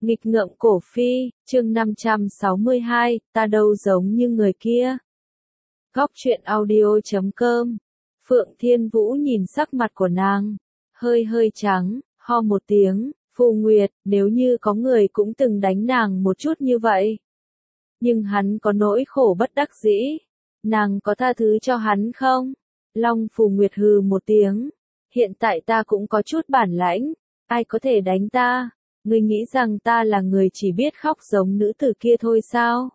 Nghịch ngợm cổ phi, chương 562, ta đâu giống như người kia. Góc truyện audio.com. Phượng Thiên Vũ nhìn sắc mặt của nàng, hơi trắng, ho một tiếng, Phù Nguyệt, nếu như có người cũng từng đánh nàng một chút như vậy. Nhưng hắn có nỗi khổ bất đắc dĩ, nàng có tha thứ cho hắn không? Long Phù Nguyệt hừ một tiếng, hiện tại ta cũng có chút bản lãnh, ai có thể đánh ta? Ngươi nghĩ rằng ta là người chỉ biết khóc giống nữ tử kia thôi sao?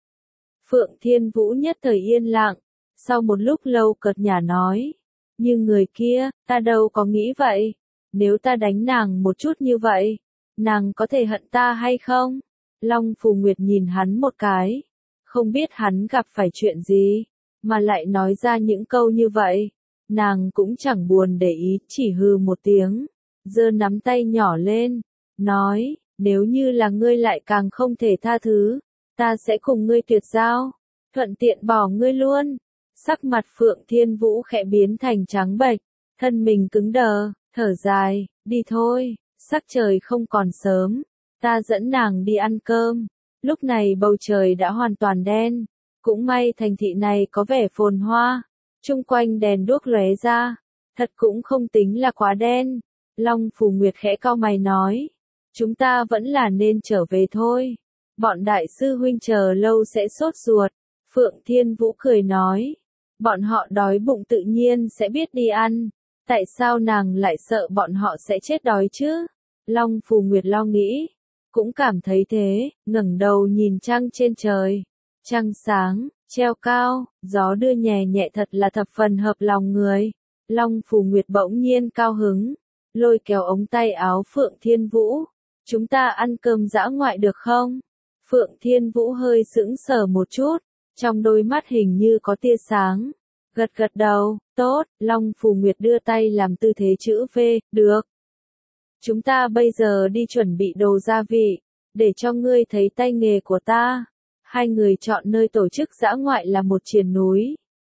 Phượng Thiên Vũ nhất thời yên lặng, sau một lúc lâu cợt nhả nói, như người kia, ta đâu có nghĩ vậy, nếu ta đánh nàng một chút như vậy, nàng có thể hận ta hay không? Long Phù Nguyệt nhìn hắn một cái, không biết hắn gặp phải chuyện gì, mà lại nói ra những câu như vậy, nàng cũng chẳng buồn để ý, chỉ hừ một tiếng, giơ nắm tay nhỏ lên, nói, nếu như là ngươi lại càng không thể tha thứ, ta sẽ cùng ngươi tuyệt giao, thuận tiện bỏ ngươi luôn. Sắc mặt Phượng Thiên Vũ khẽ biến thành trắng bệch, thân mình cứng đờ, thở dài, đi thôi, sắc trời không còn sớm, ta dẫn nàng đi ăn cơm. Lúc này bầu trời đã hoàn toàn đen, cũng may thành thị này có vẻ phồn hoa, chung quanh đèn đuốc lóe ra, thật cũng không tính là quá đen. Long Phù Nguyệt khẽ cau mày nói, chúng ta vẫn là nên trở về thôi, bọn đại sư huynh chờ lâu sẽ sốt ruột. Phượng Thiên Vũ cười nói, bọn họ đói bụng tự nhiên sẽ biết đi ăn, tại sao nàng lại sợ bọn họ sẽ chết đói chứ? Long Phù Nguyệt lo nghĩ, cũng cảm thấy thế, ngẩng đầu nhìn trăng trên trời, trăng sáng, treo cao, gió đưa nhẹ nhẹ thật là thập phần hợp lòng người. Long Phù Nguyệt bỗng nhiên cao hứng, lôi kéo ống tay áo Phượng Thiên Vũ, chúng ta ăn cơm dã ngoại được không? Phượng Thiên Vũ hơi sững sờ một chút, trong đôi mắt hình như có tia sáng, gật đầu, tốt. Long Phù Nguyệt đưa tay làm tư thế chữ V, được. Chúng ta bây giờ đi chuẩn bị đồ gia vị, để cho ngươi thấy tay nghề của ta. Hai người chọn nơi tổ chức dã ngoại là một triền núi.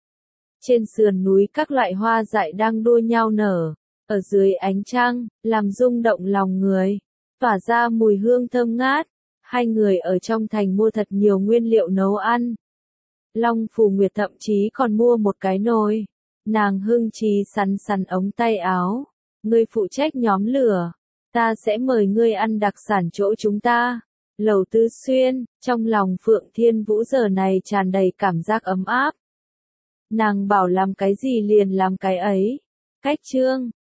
Trên sườn núi các loại hoa dại đang đua nhau nở, ở dưới ánh trăng, làm rung động lòng người, tỏa ra mùi hương thơm ngát. Hai người ở trong thành mua thật nhiều nguyên liệu nấu ăn. Long Phù Nguyệt thậm chí còn mua một cái nồi. Nàng hưng trí sắn ống tay áo. Ngươi phụ trách nhóm lửa. Ta sẽ mời ngươi ăn đặc sản chỗ chúng ta. Lầu Tư Xuyên, trong lòng Phượng Thiên Vũ giờ này tràn đầy cảm giác ấm áp. Nàng bảo làm cái gì liền làm cái ấy. Cách chương,